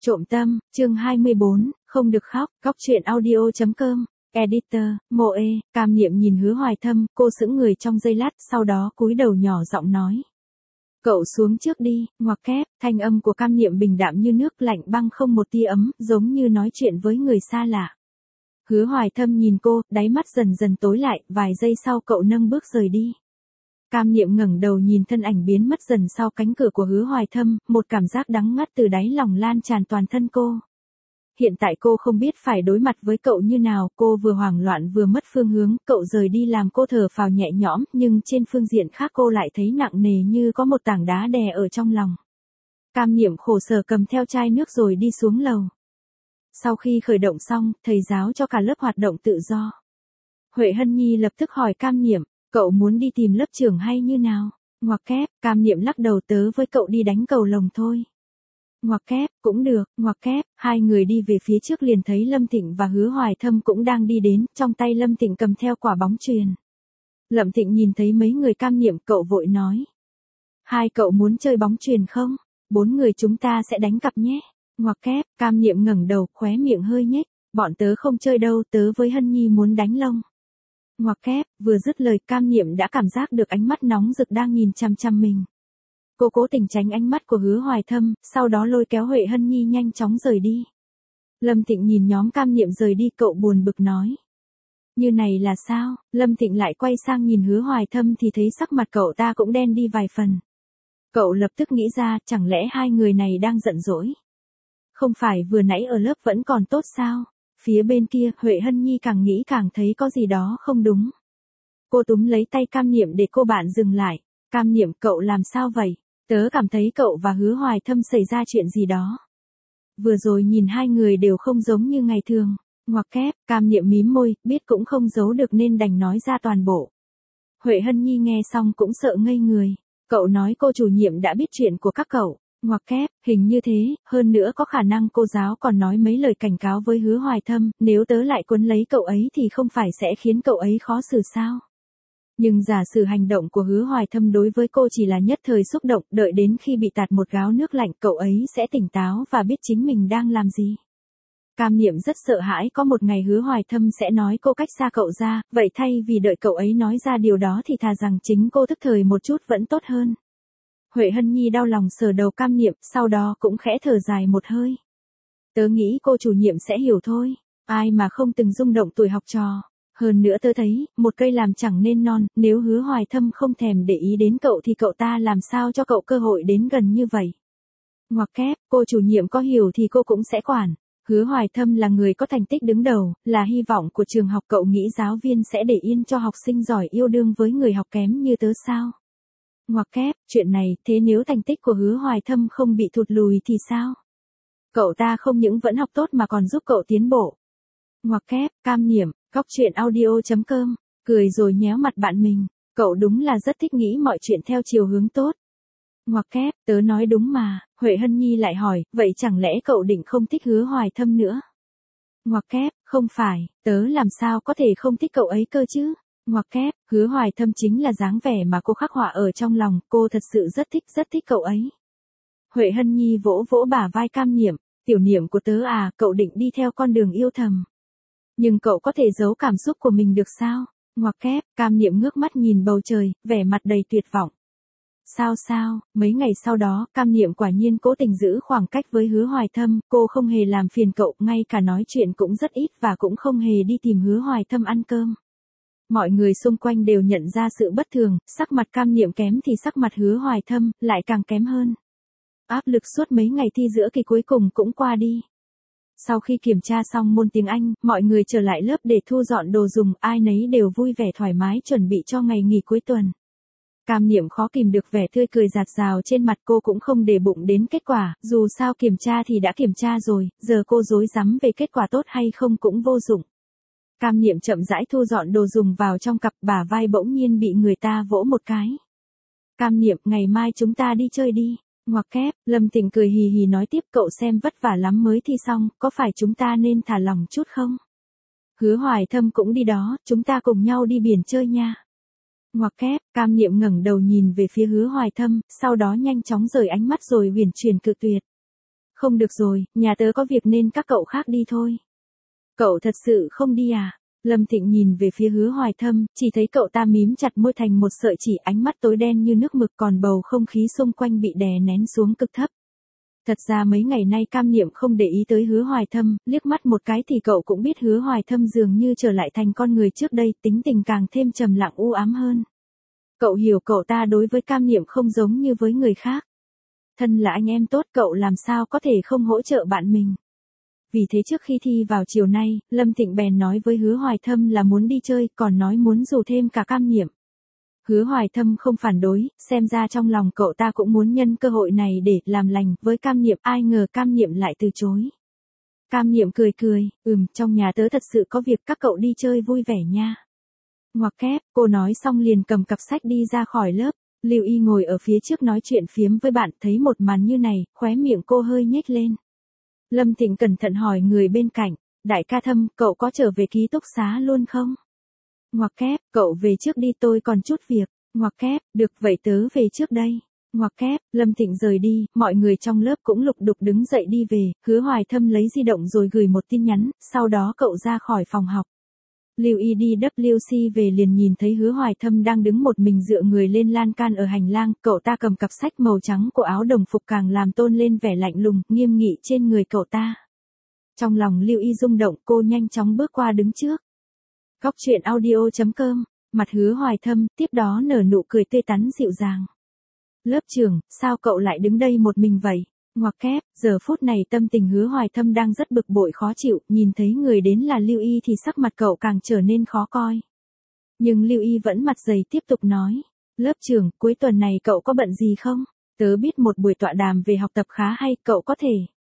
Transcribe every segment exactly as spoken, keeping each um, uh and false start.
Trộm tâm, chương hai mươi bốn, không được khóc, góc truyện audio chấm com, editor, Moe, Cam Niệm nhìn Hứa Hoài Thâm, cô sững người trong giây lát, sau đó cúi đầu nhỏ giọng nói. Cậu xuống trước đi, ngoặc kép, thanh âm của Cam Niệm bình đạm như nước lạnh băng không một tia ấm, giống như nói chuyện với người xa lạ. Hứa Hoài Thâm nhìn cô, đáy mắt dần dần tối lại, vài giây sau cậu nâng bước rời đi. Cam Niệm ngẩng đầu nhìn thân ảnh biến mất dần sau cánh cửa của Hứa Hoài Thâm, một cảm giác đắng ngắt từ đáy lòng lan tràn toàn thân cô. Hiện tại cô không biết phải đối mặt với cậu như nào, cô vừa hoảng loạn vừa mất phương hướng, cậu rời đi làm cô thở phào nhẹ nhõm, nhưng trên phương diện khác cô lại thấy nặng nề như có một tảng đá đè ở trong lòng. Cam Niệm khổ sở cầm theo chai nước rồi đi xuống lầu. Sau khi khởi động xong, thầy giáo cho cả lớp hoạt động tự do. Huệ Hân Nhi lập tức hỏi Cam Niệm, cậu muốn đi tìm lớp trưởng hay như nào? Ngoặc kép, Cam Niệm lắc đầu, tớ với cậu đi đánh cầu lồng thôi. Ngoặc kép, cũng được, ngoặc kép, hai người đi về phía trước liền thấy Lâm Thịnh và Hứa Hoài Thâm cũng đang đi đến, trong tay Lâm Thịnh cầm theo quả bóng chuyền. Lâm Thịnh nhìn thấy mấy người Cam Niệm, cậu vội nói. Hai cậu muốn chơi bóng chuyền không? Bốn người chúng ta sẽ đánh cặp nhé. Ngoặc kép, Cam Niệm ngẩng đầu, khóe miệng hơi nhếch, bọn tớ không chơi đâu, tớ với Hân Nhi muốn đánh lông. Ngoặc kép, vừa dứt lời Cam Niệm đã cảm giác được ánh mắt nóng rực đang nhìn chăm chăm mình. Cô cố tình tránh ánh mắt của Hứa Hoài Thâm, sau đó lôi kéo Huệ Hân Nhi nhanh chóng rời đi. Lâm Thịnh nhìn nhóm Cam Niệm rời đi, cậu buồn bực nói. Như này là sao? Lâm Thịnh lại quay sang nhìn Hứa Hoài Thâm thì thấy sắc mặt cậu ta cũng đen đi vài phần. Cậu lập tức nghĩ ra, chẳng lẽ hai người này đang giận dỗi? Không phải vừa nãy ở lớp vẫn còn tốt sao? Phía bên kia, Huệ Hân Nhi càng nghĩ càng thấy có gì đó không đúng. Cô túm lấy tay Cam Niệm để cô bạn dừng lại. Cam Niệm, cậu làm sao vậy? Tớ cảm thấy cậu và Hứa Hoài Thâm xảy ra chuyện gì đó. Vừa rồi nhìn hai người đều không giống như ngày thường. Ngoặc kép, Cam Niệm mím môi, biết cũng không giấu được nên đành nói ra toàn bộ. Huệ Hân Nhi nghe xong cũng sợ ngây người. Cậu nói cô chủ nhiệm đã biết chuyện của các cậu. Ngoặc kép, hình như thế, hơn nữa có khả năng cô giáo còn nói mấy lời cảnh cáo với Hứa Hoài Thâm, nếu tớ lại quấn lấy cậu ấy thì không phải sẽ khiến cậu ấy khó xử sao? Nhưng giả sử hành động của Hứa Hoài Thâm đối với cô chỉ là nhất thời xúc động, đợi đến khi bị tạt một gáo nước lạnh cậu ấy sẽ tỉnh táo và biết chính mình đang làm gì. Cam Niệm rất sợ hãi có một ngày Hứa Hoài Thâm sẽ nói cô cách xa cậu ra, vậy thay vì đợi cậu ấy nói ra điều đó thì thà rằng chính cô thức thời một chút vẫn tốt hơn. Huệ Hân Nhi đau lòng sờ đầu Cam Niệm, sau đó cũng khẽ thở dài một hơi. Tớ nghĩ cô chủ nhiệm sẽ hiểu thôi, ai mà không từng rung động tuổi học trò. Hơn nữa tớ thấy, một cây làm chẳng nên non, nếu Hứa Hoài Thâm không thèm để ý đến cậu thì cậu ta làm sao cho cậu cơ hội đến gần như vậy. Ngoặc kép, cô chủ nhiệm có hiểu thì cô cũng sẽ quản. Hứa Hoài Thâm là người có thành tích đứng đầu, là hy vọng của trường học, cậu nghĩ giáo viên sẽ để yên cho học sinh giỏi yêu đương với người học kém như tớ sao? Ngoặc kép, chuyện này, thế nếu thành tích của Hứa Hoài Thâm không bị thụt lùi thì sao? Cậu ta không những vẫn học tốt mà còn giúp cậu tiến bộ. Ngoặc kép, Cam Niệm, góc truyện audio chấm com, cười rồi nhéo mặt bạn mình, cậu đúng là rất thích nghĩ mọi chuyện theo chiều hướng tốt. Ngoặc kép, tớ nói đúng mà, Huệ Hân Nhi lại hỏi, vậy chẳng lẽ cậu định không thích Hứa Hoài Thâm nữa? Ngoặc kép, không phải, tớ làm sao có thể không thích cậu ấy cơ chứ? Ngoặc kép, Hứa Hoài Thâm chính là dáng vẻ mà cô khắc họa ở trong lòng, cô thật sự rất thích rất thích cậu ấy. Huệ Hân Nhi vỗ vỗ bả vai Cam Niệm, tiểu Niệm của tớ à, cậu định đi theo con đường yêu thầm. Nhưng cậu có thể giấu cảm xúc của mình được sao? Ngoặc kép, Cam Niệm ngước mắt nhìn bầu trời, vẻ mặt đầy tuyệt vọng. Sao sao, mấy ngày sau đó, Cam Niệm quả nhiên cố tình giữ khoảng cách với Hứa Hoài Thâm, cô không hề làm phiền cậu, ngay cả nói chuyện cũng rất ít và cũng không hề đi tìm Hứa Hoài Thâm ăn cơm. Mọi người xung quanh đều nhận ra sự bất thường, sắc mặt Cam Niệm kém thì sắc mặt Hứa Hoài Thâm lại càng kém hơn. Áp lực suốt mấy ngày thi giữa kỳ cuối cùng cũng qua đi. Sau khi kiểm tra xong môn tiếng Anh, mọi người trở lại lớp để thu dọn đồ dùng, ai nấy đều vui vẻ thoải mái chuẩn bị cho ngày nghỉ cuối tuần. Cam Niệm khó kìm được vẻ tươi cười rạt rào trên mặt, cô cũng không để bụng đến kết quả, dù sao kiểm tra thì đã kiểm tra rồi, giờ cô rối rắm về kết quả tốt hay không cũng vô dụng. Cam Niệm chậm rãi thu dọn đồ dùng vào trong cặp, bả vai bỗng nhiên bị người ta vỗ một cái. Cam Niệm, ngày mai chúng ta đi chơi đi. Ngoặc kép, Lâm Thịnh cười hì hì nói tiếp, cậu xem vất vả lắm mới thi xong, có phải chúng ta nên thả lỏng chút không? Hứa Hoài Thâm cũng đi đó, chúng ta cùng nhau đi biển chơi nha. Ngoặc kép, Cam Niệm ngẩng đầu nhìn về phía Hứa Hoài Thâm, sau đó nhanh chóng rời ánh mắt rồi uyển chuyển cự tuyệt. Không được rồi, nhà tớ có việc nên các cậu khác đi thôi. Cậu thật sự không đi à? Lâm Thịnh nhìn về phía Hứa Hoài Thâm, chỉ thấy cậu ta mím chặt môi thành một sợi chỉ, ánh mắt tối đen như nước mực, còn bầu không khí xung quanh bị đè nén xuống cực thấp. Thật ra mấy ngày nay Cam Niệm không để ý tới Hứa Hoài Thâm, liếc mắt một cái thì cậu cũng biết Hứa Hoài Thâm dường như trở lại thành con người trước đây, tính tình càng thêm trầm lặng u ám hơn. Cậu hiểu cậu ta đối với Cam Niệm không giống như với người khác. Thân là anh em tốt, cậu làm sao có thể không hỗ trợ bạn mình. Vì thế trước khi thi vào chiều nay, Lâm Thịnh bèn nói với Hứa Hoài Thâm là muốn đi chơi, còn nói muốn rủ thêm cả Cam Niệm. Hứa Hoài Thâm không phản đối, xem ra trong lòng cậu ta cũng muốn nhân cơ hội này để làm lành với Cam Niệm, ai ngờ Cam Niệm lại từ chối. Cam Niệm cười cười, ừm, trong nhà tớ thật sự có việc, các cậu đi chơi vui vẻ nha. Ngoặc kép, cô nói xong liền cầm cặp sách đi ra khỏi lớp. Lưu Y ngồi ở phía trước nói chuyện phiếm với bạn, thấy một màn như này, khóe miệng cô hơi nhếch lên. Lâm Thịnh cẩn thận hỏi người bên cạnh, đại ca Thâm, cậu có trở về ký túc xá luôn không? Ngoặc kép, cậu về trước đi, tôi còn chút việc. Ngoặc kép, được, vậy tớ về trước đây. Ngoặc kép, Lâm Thịnh rời đi, mọi người trong lớp cũng lục đục đứng dậy đi về, Hứa Hoài Thâm lấy di động rồi gửi một tin nhắn, sau đó cậu ra khỏi phòng học. Lưu Y đi W C về liền nhìn thấy Hứa Hoài Thâm đang đứng một mình dựa người lên lan can ở hành lang, cậu ta cầm cặp sách màu trắng của áo đồng phục càng làm tôn lên vẻ lạnh lùng, nghiêm nghị trên người cậu ta. Trong lòng Lưu Y rung động, cô nhanh chóng bước qua đứng trước. Góc truyện audio chấm com, mặt Hứa Hoài Thâm, tiếp đó nở nụ cười tươi tắn dịu dàng. Lớp trưởng, sao cậu lại đứng đây một mình vậy? Ngoặc kép, giờ phút này tâm tình Hứa Hoài Thâm đang rất bực bội khó chịu, nhìn thấy người đến là Lưu Y thì sắc mặt cậu càng trở nên khó coi. Nhưng Lưu Y vẫn mặt dày tiếp tục nói, lớp trưởng, cuối tuần này cậu có bận gì không? Tớ biết một buổi tọa đàm về học tập khá hay, cậu có thể.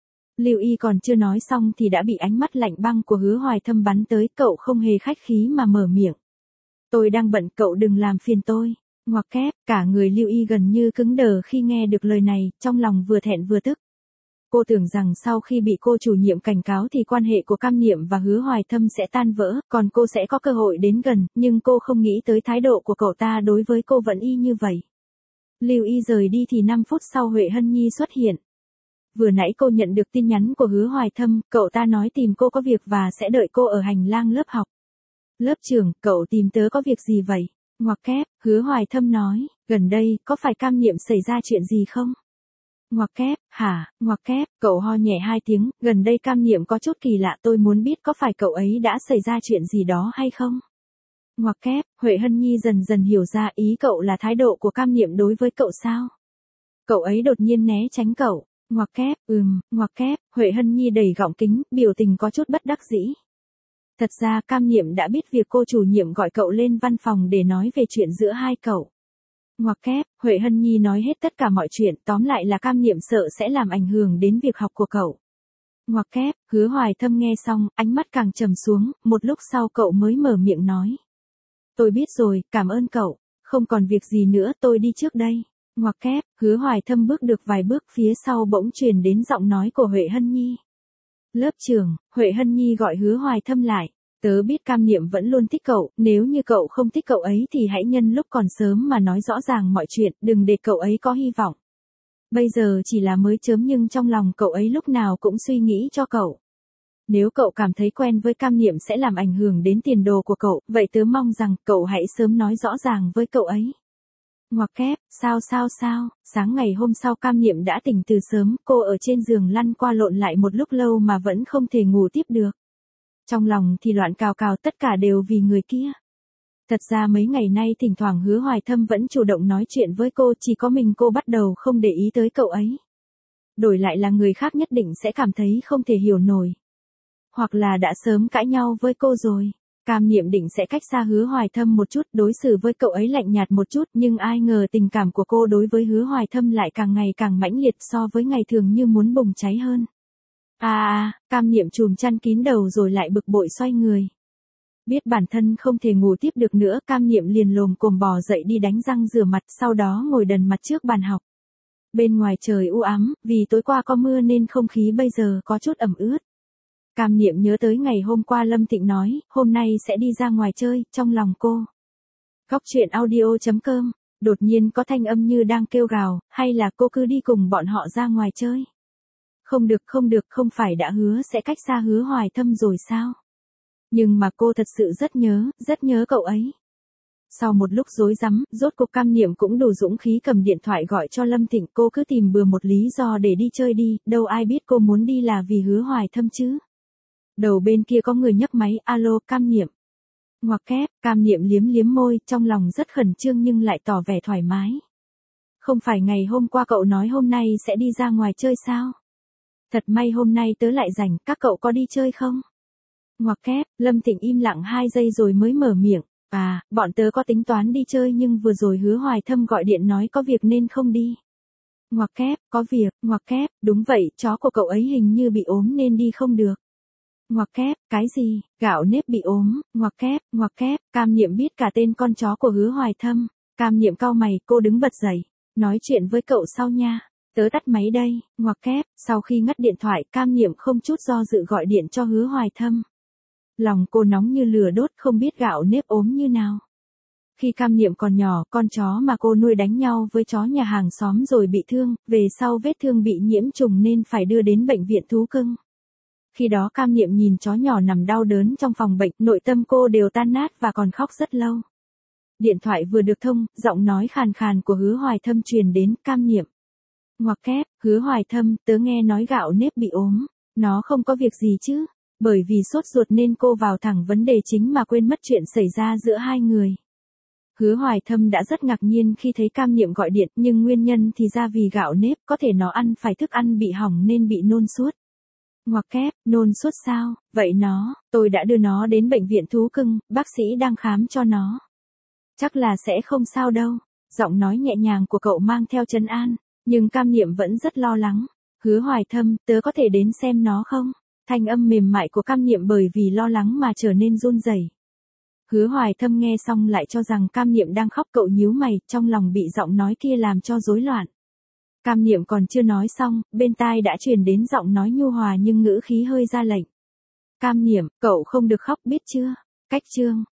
Lưu Y còn chưa nói xong thì đã bị ánh mắt lạnh băng của Hứa Hoài Thâm bắn tới, cậu không hề khách khí mà mở miệng. Tôi đang bận, cậu đừng làm phiền tôi. Ngoặc kép, cả người Lưu Y gần như cứng đờ khi nghe được lời này, trong lòng vừa thẹn vừa tức. Cô tưởng rằng sau khi bị cô chủ nhiệm cảnh cáo thì quan hệ của Cam Niệm và Hứa Hoài Thâm sẽ tan vỡ, còn cô sẽ có cơ hội đến gần, nhưng cô không nghĩ tới thái độ của cậu ta đối với cô vẫn y như vậy. Lưu Y rời đi thì năm phút sau Huệ Hân Nhi xuất hiện. Vừa nãy cô nhận được tin nhắn của Hứa Hoài Thâm, cậu ta nói tìm cô có việc và sẽ đợi cô ở hành lang lớp học. Lớp trưởng, cậu tìm tớ có việc gì vậy? Ngoặc kép, Hứa Hoài Thâm nói, gần đây, có phải Cam Niệm xảy ra chuyện gì không? Ngoặc kép, hả? Ngoặc kép, cậu ho nhẹ hai tiếng, gần đây Cam Niệm có chút kỳ lạ, tôi muốn biết có phải cậu ấy đã xảy ra chuyện gì đó hay không? Ngoặc kép, Huệ Hân Nhi dần dần hiểu ra ý cậu là thái độ của Cam Niệm đối với cậu sao? Cậu ấy đột nhiên né tránh cậu. Ngoặc kép, ừm, ngoặc kép, Huệ Hân Nhi đầy gọng kính, biểu tình có chút bất đắc dĩ. Thật ra Cam Niệm đã biết việc cô chủ nhiệm gọi cậu lên văn phòng để nói về chuyện giữa hai cậu. Ngoặc kép, Huệ Hân Nhi nói hết tất cả mọi chuyện, tóm lại là Cam Niệm sợ sẽ làm ảnh hưởng đến việc học của cậu. Ngoặc kép, Hứa Hoài Thâm nghe xong, ánh mắt càng trầm xuống, một lúc sau cậu mới mở miệng nói. Tôi biết rồi, cảm ơn cậu, không còn việc gì nữa, tôi đi trước đây. Ngoặc kép, Hứa Hoài Thâm bước được vài bước, phía sau bỗng truyền đến giọng nói của Huệ Hân Nhi. Lớp trưởng, Huệ Hân Nhi gọi Hứa Hoài Thâm lại. Tớ biết Cam Niệm vẫn luôn thích cậu, nếu như cậu không thích cậu ấy thì hãy nhân lúc còn sớm mà nói rõ ràng mọi chuyện, đừng để cậu ấy có hy vọng. Bây giờ chỉ là mới chớm nhưng trong lòng cậu ấy lúc nào cũng suy nghĩ cho cậu. Nếu cậu cảm thấy quen với Cam Niệm sẽ làm ảnh hưởng đến tiền đồ của cậu, vậy tớ mong rằng cậu hãy sớm nói rõ ràng với cậu ấy. Ngoặc kép, sao sao sao, sáng ngày hôm sau Cam Niệm đã tỉnh từ sớm, cô ở trên giường lăn qua lộn lại một lúc lâu mà vẫn không thể ngủ tiếp được. Trong lòng thì loạn cào cào, tất cả đều vì người kia. Thật ra mấy ngày nay thỉnh thoảng Hứa Hoài Thâm vẫn chủ động nói chuyện với cô, chỉ có mình cô bắt đầu không để ý tới cậu ấy. Đổi lại là người khác nhất định sẽ cảm thấy không thể hiểu nổi. Hoặc là đã sớm cãi nhau với cô rồi. Cam Niệm định sẽ cách xa Hứa Hoài Thâm một chút, đối xử với cậu ấy lạnh nhạt một chút, nhưng ai ngờ tình cảm của cô đối với Hứa Hoài Thâm lại càng ngày càng mãnh liệt, so với ngày thường như muốn bùng cháy hơn. À à, Cam Niệm chùm chăn kín đầu rồi lại bực bội xoay người. Biết bản thân không thể ngủ tiếp được nữa, Cam Niệm liền lồm cồm bò dậy đi đánh răng rửa mặt, sau đó ngồi đần mặt trước bàn học. Bên ngoài trời u ám, vì tối qua có mưa nên không khí bây giờ có chút ẩm ướt. Cam Niệm nhớ tới ngày hôm qua Lâm Thịnh nói, hôm nay sẽ đi ra ngoài chơi, trong lòng cô. Góc truyện audio chấm com, đột nhiên có thanh âm như đang kêu gào, hay là cô cứ đi cùng bọn họ ra ngoài chơi. Không được không được, không phải đã hứa sẽ cách xa Hứa Hoài Thâm rồi sao? Nhưng mà cô thật sự rất nhớ, rất nhớ cậu ấy. Sau một lúc rối rắm, rốt cuộc Cam Niệm cũng đủ dũng khí cầm điện thoại gọi cho Lâm Thịnh, cô cứ tìm bừa một lý do để đi chơi đi, đâu ai biết cô muốn đi là vì Hứa Hoài Thâm chứ. Đầu bên kia có người nhấc máy, alo, Cam Niệm. Ngoặc kép, Cam Niệm liếm liếm môi, trong lòng rất khẩn trương nhưng lại tỏ vẻ thoải mái. Không phải ngày hôm qua cậu nói hôm nay sẽ đi ra ngoài chơi sao? Thật may hôm nay tớ lại rảnh, các cậu có đi chơi không? Ngoặc kép, Lâm Thịnh im lặng hai giây rồi mới mở miệng. À, bọn tớ có tính toán đi chơi nhưng vừa rồi Hứa Hoài Thâm gọi điện nói có việc nên không đi. Ngoặc kép, có việc, ngoặc kép, đúng vậy, chó của cậu ấy hình như bị ốm nên đi không được. Ngoặc kép, cái gì, gạo nếp bị ốm, ngoặc kép, ngoặc kép, Cam Niệm biết cả tên con chó của Hứa Hoài Thâm. Cam Niệm cau mày, cô đứng bật dậy, nói chuyện với cậu sau nha, tớ tắt máy đây, ngoặc kép, sau khi ngắt điện thoại, Cam Niệm không chút do dự gọi điện cho Hứa Hoài Thâm. Lòng cô nóng như lửa đốt, không biết gạo nếp ốm như nào. Khi Cam Niệm còn nhỏ, con chó mà cô nuôi đánh nhau với chó nhà hàng xóm rồi bị thương, về sau vết thương bị nhiễm trùng nên phải đưa đến bệnh viện thú cưng. Khi đó Cam Niệm nhìn chó nhỏ nằm đau đớn trong phòng bệnh, nội tâm cô đều tan nát và còn khóc rất lâu. Điện thoại vừa được thông, giọng nói khàn khàn của Hứa Hoài Thâm truyền đến, Cam Niệm. Ngoặc kép, Hứa Hoài Thâm, tớ nghe nói gạo nếp bị ốm, nó không có việc gì chứ? Bởi vì sốt ruột nên cô vào thẳng vấn đề chính mà quên mất chuyện xảy ra giữa hai người. Hứa Hoài Thâm đã rất ngạc nhiên khi thấy Cam Niệm gọi điện, nhưng nguyên nhân thì ra vì gạo nếp, có thể nó ăn phải thức ăn bị hỏng nên bị nôn suốt. Ngoặc kép, nôn suốt sao, vậy nó, tôi đã đưa nó đến bệnh viện thú cưng, bác sĩ đang khám cho nó. Chắc là sẽ không sao đâu, giọng nói nhẹ nhàng của cậu mang theo trấn an, nhưng Cam Niệm vẫn rất lo lắng. Hứa Hoài Thâm, tớ có thể đến xem nó không? Thanh âm mềm mại của Cam Niệm bởi vì lo lắng mà trở nên run rẩy. Hứa Hoài Thâm nghe xong lại cho rằng Cam Niệm đang khóc, cậu nhíu mày, trong lòng bị giọng nói kia làm cho rối loạn. Cam Niệm còn chưa nói xong, bên tai đã truyền đến giọng nói nhu hòa nhưng ngữ khí hơi ra lệnh. Cam Niệm, cậu không được khóc biết chưa? Cách chương.